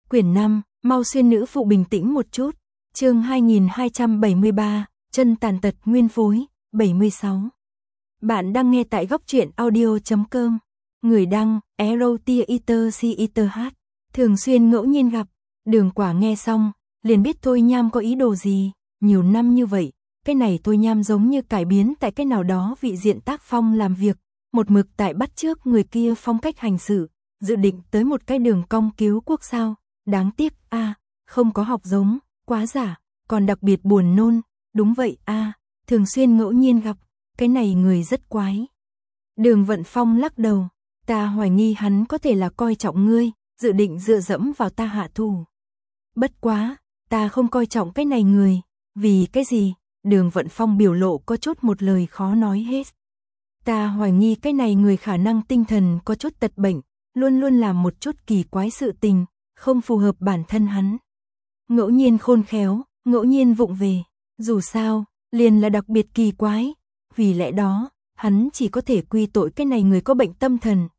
Quyển 5, mau xuyên nữ phụ bình tĩnh một chút. Chương 2273, chân tàn tật nguyên phối, 76. Bạn đang nghe tại góc truyện audio.com. Người đăng, Erotiater. Thường xuyên ngẫu nhiên gặp. Đường Quả nghe xong, liền biết Thôi Nham có ý đồ gì. Nhiều năm như vậy, cái này Thôi Nham giống như cải biến tại cái nào đó vị diện tác phong làm việc, một mực tại bắt chước người kia phong cách hành xử, dự định tới một cái đường cong cứu quốc sao. Đáng tiếc không có học giống, quá giả, còn đặc biệt buồn nôn. Đúng vậy thường xuyên ngẫu nhiên gặp, cái này người rất quái. Đường Vận Phong lắc đầu, ta hoài nghi hắn có thể là coi trọng ngươi, dự định dựa dẫm vào ta hạ thủ. Bất quá, ta không coi trọng cái này người, vì cái gì? Đường Vận Phong biểu lộ có chút một lời khó nói hết. Ta hoài nghi cái này người khả năng tinh thần có chút tật bệnh, luôn luôn làm một chút kỳ quái sự tình, không phù hợp bản thân hắn. Ngẫu nhiên khôn khéo, ngẫu nhiên vụng về, dù sao, liền là đặc biệt kỳ quái, vì lẽ đó, hắn chỉ có thể quy tội cái này người có bệnh tâm thần.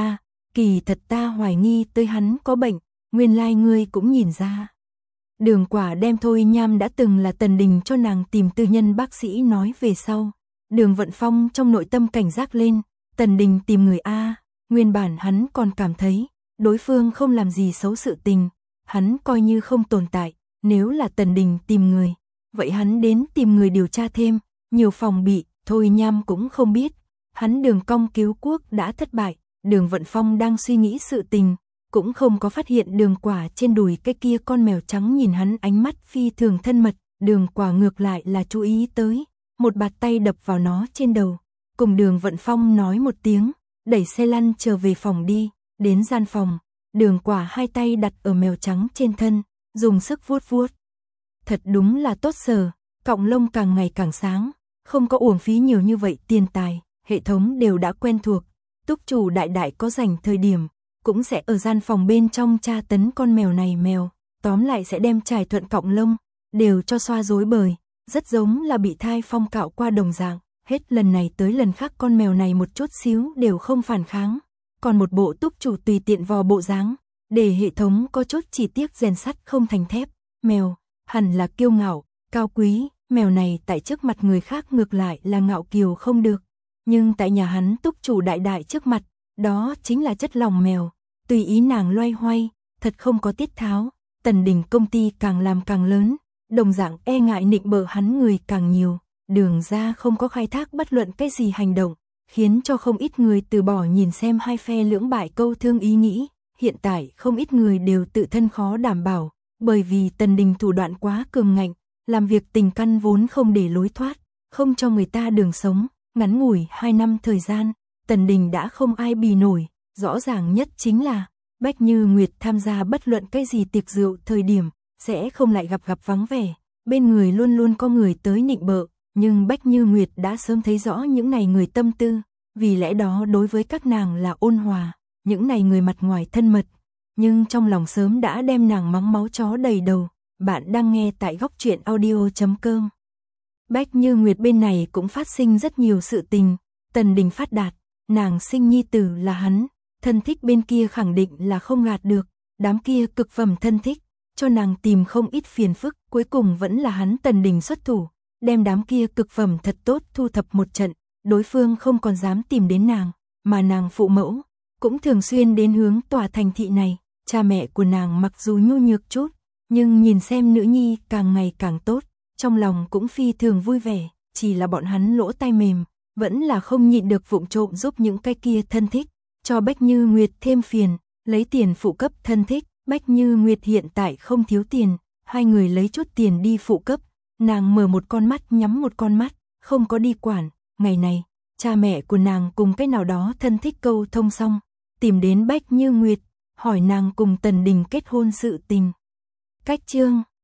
Kỳ thật ta hoài nghi tới hắn có bệnh, nguyên lai ngươi cũng nhìn ra. Đường Quả đem Thôi Nham đã từng là Tần Đình cho nàng tìm tư nhân bác sĩ nói về sau. Đường Vận Phong trong nội tâm cảnh giác lên, Tần Đình tìm người nguyên bản hắn còn cảm thấy đối phương không làm gì xấu sự tình, hắn coi như không tồn tại, nếu là Tần Đình tìm người, vậy hắn đến tìm người điều tra thêm, nhiều phòng bị. Thôi Nham cũng không biết, hắn đường cong cứu quốc đã thất bại. Đường Vận Phong đang suy nghĩ sự tình, cũng không có phát hiện Đường Quả trên đùi cái kia con mèo trắng nhìn hắn ánh mắt phi thường thân mật. Đường Quả ngược lại là chú ý tới, một bạt tay đập vào nó trên đầu, cùng Đường Vận Phong nói một tiếng, đẩy xe lăn trở về phòng đi. Đến gian phòng, Đường Quả hai tay đặt ở mèo trắng trên thân, dùng sức vuốt vuốt. Thật đúng là tốt sở, cọng lông càng ngày càng sáng, không có uổng phí nhiều như vậy tiền tài, hệ thống đều đã quen thuộc. Túc chủ đại đại có rảnh thời điểm, cũng sẽ ở gian phòng bên trong tra tấn con mèo này tóm lại sẽ đem trải thuận cọng lông, đều cho xoa rối bời, rất giống là bị thai phong cạo qua đồng dạng. Hết lần này tới lần khác con mèo này một chút xíu đều không phản kháng, còn một bộ túc chủ tùy tiện vò bộ dáng, để hệ thống có chút chỉ tiếc rèn sắt không thành thép. Mèo, hẳn là kiêu ngạo, cao quý, mèo này tại trước mặt người khác ngược lại là ngạo kiều không được. Nhưng tại nhà hắn túc chủ đại đại trước mặt, đó chính là chất lòng mèo, tùy ý nàng loay hoay, thật không có tiết tháo. Tần Đình công ty càng làm càng lớn, đồng dạng e ngại nịnh bợ hắn người càng nhiều. Đường ra không có khai thác bất luận cái gì hành động, khiến cho không ít người từ bỏ nhìn xem hai phe lưỡng bại câu thương ý nghĩ. Hiện tại không ít người đều tự thân khó đảm bảo, bởi vì Tần Đình thủ đoạn quá cường ngạnh, làm việc tình căn vốn không để lối thoát, không cho người ta đường sống. Ngắn ngủi 2 năm thời gian, Tần Đình đã không ai bì nổi. Rõ ràng nhất chính là Bách Như Nguyệt tham gia bất luận cái gì tiệc rượu thời điểm, sẽ không lại gặp vắng vẻ, bên người luôn luôn có người tới nịnh bợ. Nhưng Bách Như Nguyệt đã sớm thấy rõ những này người tâm tư, vì lẽ đó đối với các nàng là ôn hòa, những này người mặt ngoài thân mật, nhưng trong lòng sớm đã đem nàng mắng máu chó đầy đầu. Bạn đang nghe tại góc truyện audio.com. Bách Như Nguyệt bên này cũng phát sinh rất nhiều sự tình. Tần Đình phát đạt, nàng sinh nhi tử là hắn, thân thích bên kia khẳng định là không gạt được, đám kia cực phẩm thân thích, cho nàng tìm không ít phiền phức, cuối cùng vẫn là hắn Tần Đình xuất thủ, đem đám kia cực phẩm thật tốt thu thập một trận, đối phương không còn dám tìm đến nàng, mà nàng phụ mẫu cũng thường xuyên đến hướng tòa thành thị này. Cha mẹ của nàng mặc dù nhu nhược chút, nhưng nhìn xem nữ nhi càng ngày càng tốt, trong lòng cũng phi thường vui vẻ, chỉ là bọn hắn lỗ tai mềm, vẫn là không nhịn được vụng trộm giúp những cái kia thân thích, cho Bách Như Nguyệt thêm phiền, lấy tiền phụ cấp thân thích. Bách Như Nguyệt hiện tại không thiếu tiền, hai người lấy chút tiền đi phụ cấp, nàng mở một con mắt nhắm một con mắt, không có đi quản. Ngày này, cha mẹ của nàng cùng cái nào đó thân thích câu thông xong, tìm đến Bách Như Nguyệt, hỏi nàng cùng Tần Đình kết hôn sự tình. Cách chương